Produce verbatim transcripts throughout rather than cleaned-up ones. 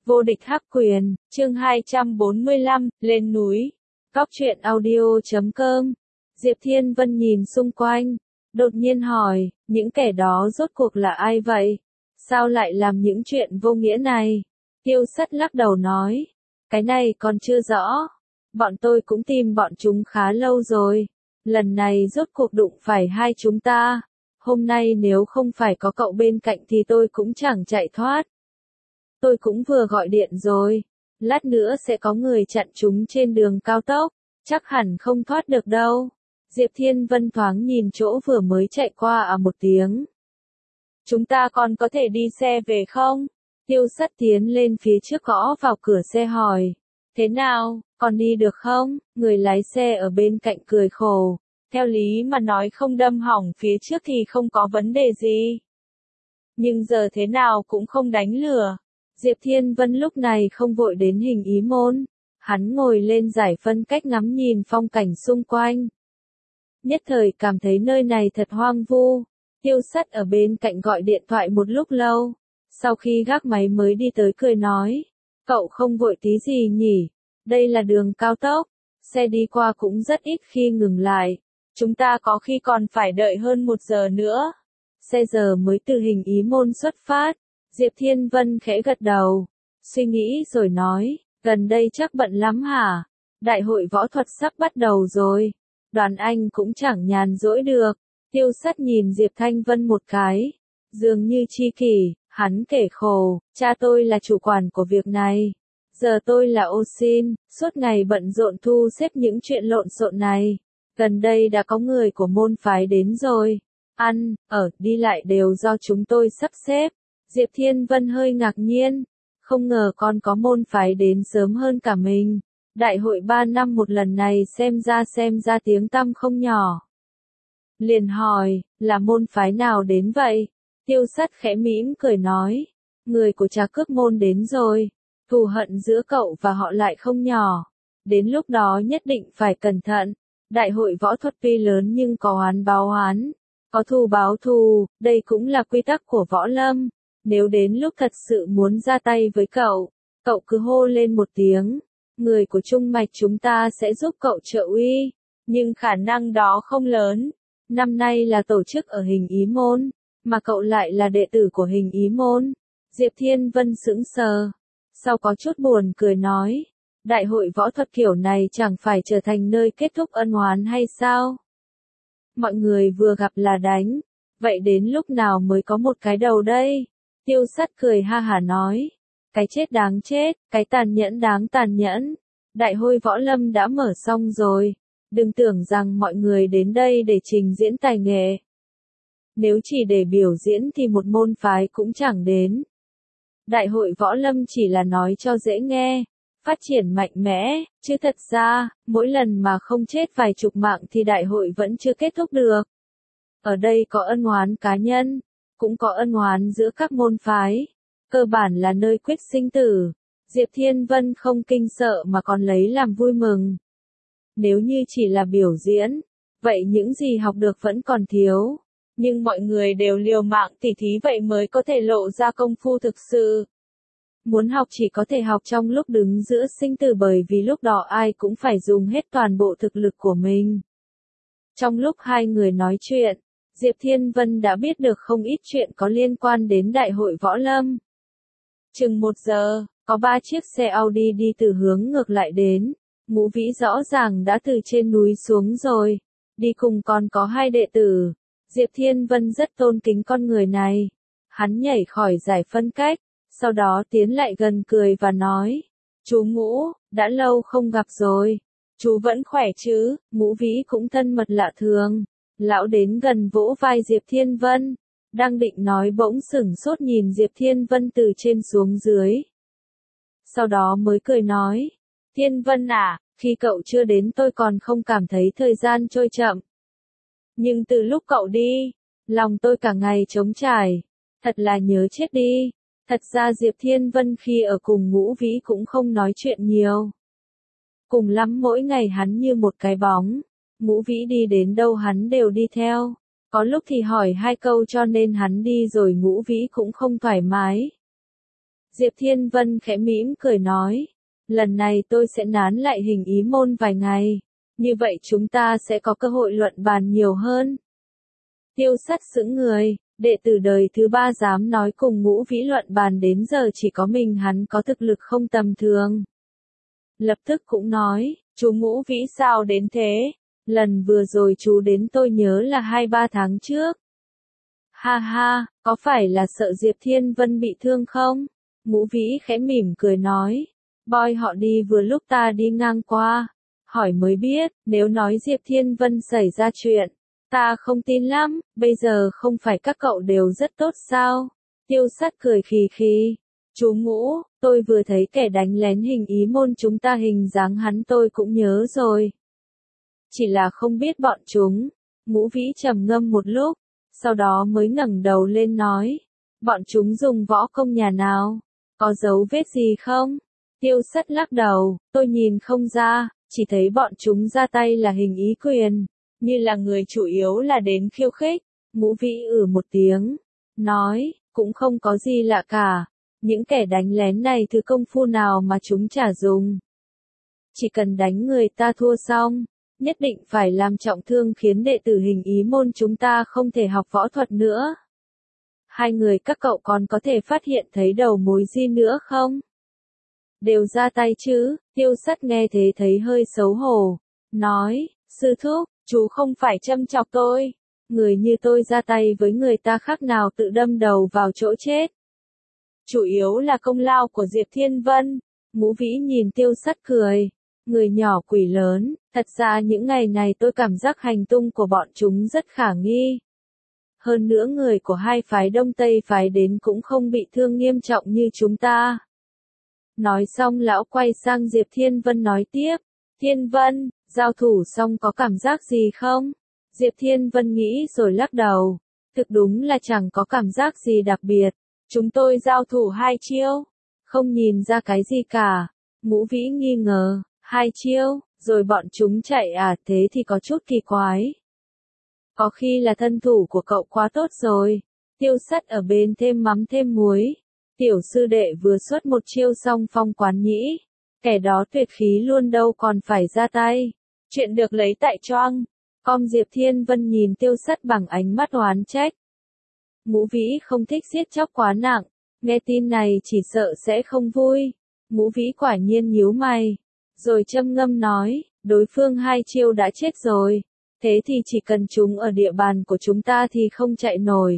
Vô địch hắc quyền, chương hai trăm bốn mươi lăm, lên núi. Góc truyện audio chấm com. Diệp Thiên Vân nhìn xung quanh, đột nhiên hỏi, những kẻ đó rốt cuộc là ai vậy? Sao lại làm những chuyện vô nghĩa này? Tiêu Sắt lắc đầu nói, cái này còn chưa rõ. Bọn tôi cũng tìm bọn chúng khá lâu rồi. Lần này rốt cuộc đụng phải hai chúng ta. Hôm nay nếu không phải có cậu bên cạnh thì tôi cũng chẳng chạy thoát. Tôi cũng vừa gọi điện rồi. Lát nữa sẽ có người chặn chúng trên đường cao tốc. Chắc hẳn không thoát được đâu. Diệp Thiên Vân thoáng nhìn chỗ vừa mới chạy qua à một tiếng. Chúng ta còn có thể đi xe về không? Tiêu Sắt tiến lên phía trước gõ vào cửa xe hỏi. Thế nào, còn đi được không? Người lái xe ở bên cạnh cười khổ. Theo lý mà nói không đâm hỏng phía trước thì không có vấn đề gì. Nhưng giờ thế nào cũng không đánh lửa. Diệp Thiên Vân lúc này không vội đến hình ý môn. Hắn ngồi lên giải phân cách ngắm nhìn phong cảnh xung quanh. Nhất thời cảm thấy nơi này thật hoang vu. Tiêu Sắt ở bên cạnh gọi điện thoại một lúc lâu. Sau khi gác máy mới đi tới cười nói. Cậu không vội tí gì nhỉ? Đây là đường cao tốc. Xe đi qua cũng rất ít khi ngừng lại. Chúng ta có khi còn phải đợi hơn một giờ nữa. Xe giờ mới từ hình ý môn xuất phát. Diệp Thiên Vân khẽ gật đầu. Suy nghĩ rồi nói. Gần đây chắc bận lắm hả? Đại hội võ thuật sắp bắt đầu rồi. Đoàn anh cũng chẳng nhàn rỗi được. Tiêu Sắt nhìn Diệp Thanh Vân một cái. Dường như chi kỷ, hắn kể khổ. Cha tôi là chủ quản của việc này. Giờ tôi là ô xin, suốt ngày bận rộn thu xếp những chuyện lộn xộn này. Gần đây đã có người của môn phái đến rồi. Ăn, ở, đi lại đều do chúng tôi sắp xếp. Diệp Thiên Vân hơi ngạc nhiên. Không ngờ con có môn phái đến sớm hơn cả mình. Đại hội ba năm một lần này xem ra xem ra tiếng tăm không nhỏ. Liền hỏi, là môn phái nào đến vậy? Tiêu Sắt khẽ mỉm cười nói. Người của Trà Cước môn đến rồi. Thù hận giữa cậu và họ lại không nhỏ. Đến lúc đó nhất định phải cẩn thận. Đại hội võ thuật tuy lớn nhưng có oán báo oán. Có thù báo thù, đây cũng là quy tắc của võ lâm. Nếu đến lúc thật sự muốn ra tay với cậu, cậu cứ hô lên một tiếng. Người của Trung Mạch chúng ta sẽ giúp cậu trợ uy. Nhưng khả năng đó không lớn. Năm nay là tổ chức ở hình ý môn, mà cậu lại là đệ tử của hình ý môn. Diệp Thiên Vân sững sờ. Sau có chút buồn cười nói. Đại hội võ thuật kiểu này chẳng phải trở thành nơi kết thúc ân oán hay sao? Mọi người vừa gặp là đánh. Vậy đến lúc nào mới có một cái đầu đây? Tiêu Sắt cười ha hả nói. Cái chết đáng chết, cái tàn nhẫn đáng tàn nhẫn. Đại hội võ lâm đã mở xong rồi. Đừng tưởng rằng mọi người đến đây để trình diễn tài nghệ. Nếu chỉ để biểu diễn thì một môn phái cũng chẳng đến. Đại hội võ lâm chỉ là nói cho dễ nghe, phát triển mạnh mẽ, chứ thật ra, mỗi lần mà không chết vài chục mạng thì đại hội vẫn chưa kết thúc được. Ở đây có ân oán cá nhân, cũng có ân oán giữa các môn phái, cơ bản là nơi quyết sinh tử. Diệp Thiên Vân không kinh sợ mà còn lấy làm vui mừng. Nếu như chỉ là biểu diễn, vậy những gì học được vẫn còn thiếu. Nhưng mọi người đều liều mạng tỉ thí vậy mới có thể lộ ra công phu thực sự. Muốn học chỉ có thể học trong lúc đứng giữa sinh tử bởi vì lúc đó ai cũng phải dùng hết toàn bộ thực lực của mình. Trong lúc hai người nói chuyện, Diệp Thiên Vân đã biết được không ít chuyện có liên quan đến đại hội võ lâm. Chừng một giờ, có ba chiếc xe Audi đi từ hướng ngược lại đến. Ngũ Vĩ rõ ràng đã từ trên núi xuống rồi. Đi cùng còn có hai đệ tử. Diệp Thiên Vân rất tôn kính con người này. Hắn nhảy khỏi giải phân cách, sau đó tiến lại gần cười và nói. Chú Ngũ, đã lâu không gặp rồi. Chú vẫn khỏe chứ? Ngũ Vĩ cũng thân mật lạ thường. Lão đến gần vỗ vai Diệp Thiên Vân. Đang định nói bỗng sửng sốt nhìn Diệp Thiên Vân từ trên xuống dưới. Sau đó mới cười nói. Thiên Vân à, khi cậu chưa đến tôi còn không cảm thấy thời gian trôi chậm. Nhưng từ lúc cậu đi, lòng tôi cả ngày trống trải. Thật là nhớ chết đi. Thật ra Diệp Thiên Vân khi ở cùng Ngũ Vĩ cũng không nói chuyện nhiều. Cùng lắm mỗi ngày hắn như một cái bóng. Ngũ Vĩ đi đến đâu hắn đều đi theo. Có lúc thì hỏi hai câu cho nên hắn đi rồi Ngũ Vĩ cũng không thoải mái. Diệp Thiên Vân khẽ mỉm cười nói, lần này tôi sẽ nán lại hình ý môn vài ngày, như vậy chúng ta sẽ có cơ hội luận bàn nhiều hơn. Tiêu Sắt sững người, đệ tử đời thứ ba dám nói cùng Ngũ Vĩ luận bàn đến giờ chỉ có mình hắn có thực lực không tầm thường. Lập tức cũng nói, chú Ngũ Vĩ sao đến thế? Lần vừa rồi chú đến tôi nhớ là hai ba tháng trước. Ha ha, có phải là sợ Diệp Thiên Vân bị thương không? Ngũ Vĩ khẽ mỉm cười nói, boy họ đi vừa lúc ta đi ngang qua, hỏi mới biết, nếu nói Diệp Thiên Vân xảy ra chuyện, ta không tin lắm, bây giờ không phải các cậu đều rất tốt sao? Tiêu Sắt cười khì khì, chú Ngũ, tôi vừa thấy kẻ đánh lén hình ý môn chúng ta hình dáng hắn tôi cũng nhớ rồi. Chỉ là không biết bọn chúng. Ngũ Vĩ trầm ngâm một lúc, sau đó mới ngẩng đầu lên nói, bọn chúng dùng võ công nhà nào? Có dấu vết gì không? Tiêu Sắt lắc đầu, tôi nhìn không ra, chỉ thấy bọn chúng ra tay là hình ý quyền, như là người chủ yếu là đến khiêu khích. Ngũ Vĩ ử một tiếng, nói, cũng không có gì lạ cả, những kẻ đánh lén này thứ công phu nào mà chúng chả dùng. Chỉ cần đánh người ta thua xong, nhất định phải làm trọng thương khiến đệ tử hình ý môn chúng ta không thể học võ thuật nữa. Hai người các cậu còn có thể phát hiện thấy đầu mối gì nữa không? Đều ra tay chứ? Tiêu Sắt nghe thế thấy hơi xấu hổ, nói, sư thúc, chú không phải châm chọc tôi, người như tôi ra tay với người ta khác nào tự đâm đầu vào chỗ chết. Chủ yếu là công lao của Diệp Thiên Vân. Ngũ Vĩ nhìn Tiêu Sắt cười, người nhỏ quỷ lớn, thật ra những ngày này tôi cảm giác hành tung của bọn chúng rất khả nghi. Hơn nữa người của hai phái Đông Tây phái đến cũng không bị thương nghiêm trọng như chúng ta. Nói xong lão quay sang Diệp Thiên Vân nói tiếp, Thiên Vân, giao thủ xong có cảm giác gì không? Diệp Thiên Vân nghĩ rồi lắc đầu, thực đúng là chẳng có cảm giác gì đặc biệt, chúng tôi giao thủ hai chiêu, không nhìn ra cái gì cả. Ngũ Vĩ nghi ngờ, hai chiêu, rồi bọn chúng chạy à, thế thì có chút kỳ quái. Có khi là thân thủ của cậu quá tốt rồi. Tiêu Sắt ở bên thêm mắm thêm muối. Tiểu sư đệ vừa xuất một chiêu xong phong quán nhĩ. Kẻ đó tuyệt khí luôn đâu còn phải ra tay. Chuyện được lấy tại choang. Com Diệp Thiên Vân nhìn Tiêu Sắt bằng ánh mắt oán trách. Ngũ Vĩ không thích giết chóc quá nặng. Nghe tin này chỉ sợ sẽ không vui. Ngũ Vĩ quả nhiên nhíu mày. Rồi châm ngâm nói, đối phương hai chiêu đã chết rồi. Thế thì chỉ cần chúng ở địa bàn của chúng ta thì không chạy nổi.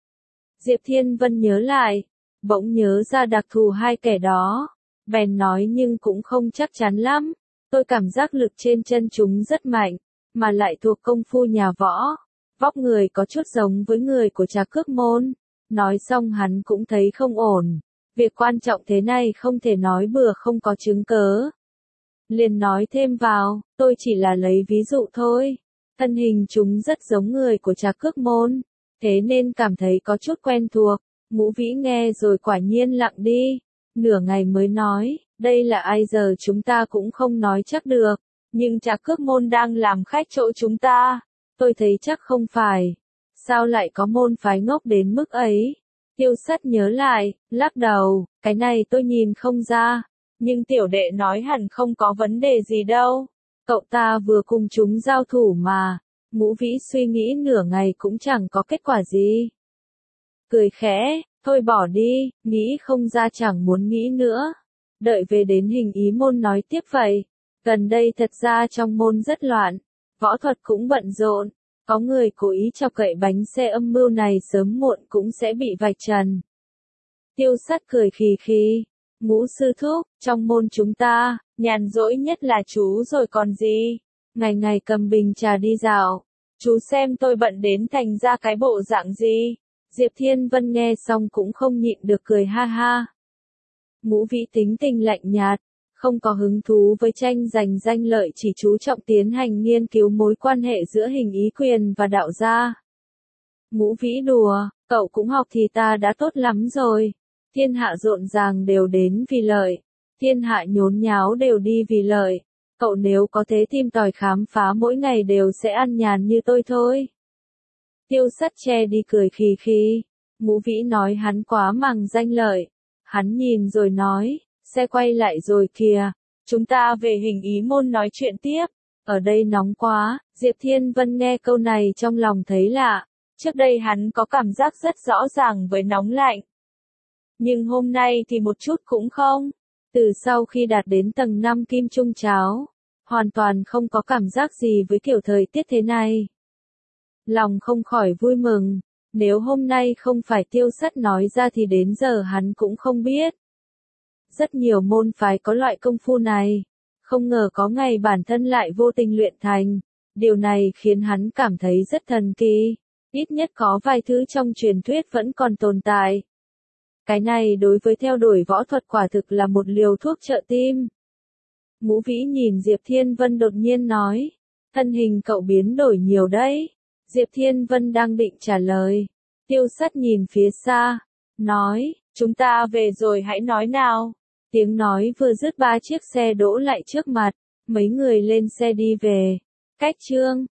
Diệp Thiên Vân nhớ lại, bỗng nhớ ra đặc thù hai kẻ đó. Bèn nói nhưng cũng không chắc chắn lắm. Tôi cảm giác lực trên chân chúng rất mạnh, mà lại thuộc công phu nhà võ. Vóc người có chút giống với người của Trà Cước Môn. Nói xong hắn cũng thấy không ổn. Việc quan trọng thế này không thể nói bừa không có chứng cớ. Liền nói thêm vào, tôi chỉ là lấy ví dụ thôi. Thân hình chúng rất giống người của Trà Cước Môn, thế nên cảm thấy có chút quen thuộc. Ngũ Vĩ nghe rồi quả nhiên lặng đi, nửa ngày mới nói, đây là ai giờ chúng ta cũng không nói chắc được, nhưng Trà Cước Môn đang làm khách chỗ chúng ta, tôi thấy chắc không phải. Sao lại có môn phái ngốc đến mức ấy? Tiêu Sắt nhớ lại, lắc đầu, cái này tôi nhìn không ra, nhưng tiểu đệ nói hẳn không có vấn đề gì đâu. Cậu ta vừa cùng chúng giao thủ mà. Ngũ Vĩ suy nghĩ nửa ngày cũng chẳng có kết quả gì. Cười khẽ, thôi bỏ đi, nghĩ không ra chẳng muốn nghĩ nữa. Đợi về đến hình ý môn nói tiếp vậy. Gần đây thật ra trong môn rất loạn, võ thuật cũng bận rộn. Có người cố ý chọc cậy bánh xe âm mưu này sớm muộn cũng sẽ bị vạch trần. Tiêu Sắt cười khì khì. Ngũ sư thúc, trong môn chúng ta, nhàn rỗi nhất là chú rồi còn gì. Ngày ngày cầm bình trà đi dạo. Chú xem tôi bận đến thành ra cái bộ dạng gì. Diệp Thiên Vân nghe xong cũng không nhịn được cười ha ha. Ngũ Vĩ tính tình lạnh nhạt, không có hứng thú với tranh giành danh lợi, chỉ chú trọng tiến hành nghiên cứu mối quan hệ giữa hình ý quyền và đạo gia. Ngũ Vĩ đùa, cậu cũng học thì ta đã tốt lắm rồi. Thiên hạ rộn ràng đều đến vì lợi, thiên hạ nhốn nháo đều đi vì lợi. Cậu nếu có thế tìm tòi khám phá mỗi ngày đều sẽ ăn nhàn như tôi thôi. Tiêu Sắt che đi cười khì khì. Ngũ Vĩ nói hắn quá màng danh lợi. Hắn nhìn rồi nói, xe quay lại rồi kìa, chúng ta về hình ý môn nói chuyện tiếp, ở đây nóng quá. Diệp Thiên Vân nghe câu này trong lòng thấy lạ, trước đây hắn có cảm giác rất rõ ràng với nóng lạnh. Nhưng hôm nay thì một chút cũng không. Từ sau khi đạt đến tầng năm kim trung cháo, hoàn toàn không có cảm giác gì với kiểu thời tiết thế này. Lòng không khỏi vui mừng, nếu hôm nay không phải Tiêu Sắt nói ra thì đến giờ hắn cũng không biết. Rất nhiều môn phái có loại công phu này, không ngờ có ngày bản thân lại vô tình luyện thành, điều này khiến hắn cảm thấy rất thần kỳ, ít nhất có vài thứ trong truyền thuyết vẫn còn tồn tại. Cái này đối với theo đuổi võ thuật quả thực là một liều thuốc trợ tim. Ngũ Vĩ nhìn Diệp Thiên Vân đột nhiên nói, thân hình cậu biến đổi nhiều đấy. Diệp Thiên Vân đang định trả lời, Tiêu Sắt nhìn phía xa, nói, chúng ta về rồi hãy nói nào. Tiếng nói vừa dứt ba chiếc xe đỗ lại trước mặt, mấy người lên xe đi về. Cách chương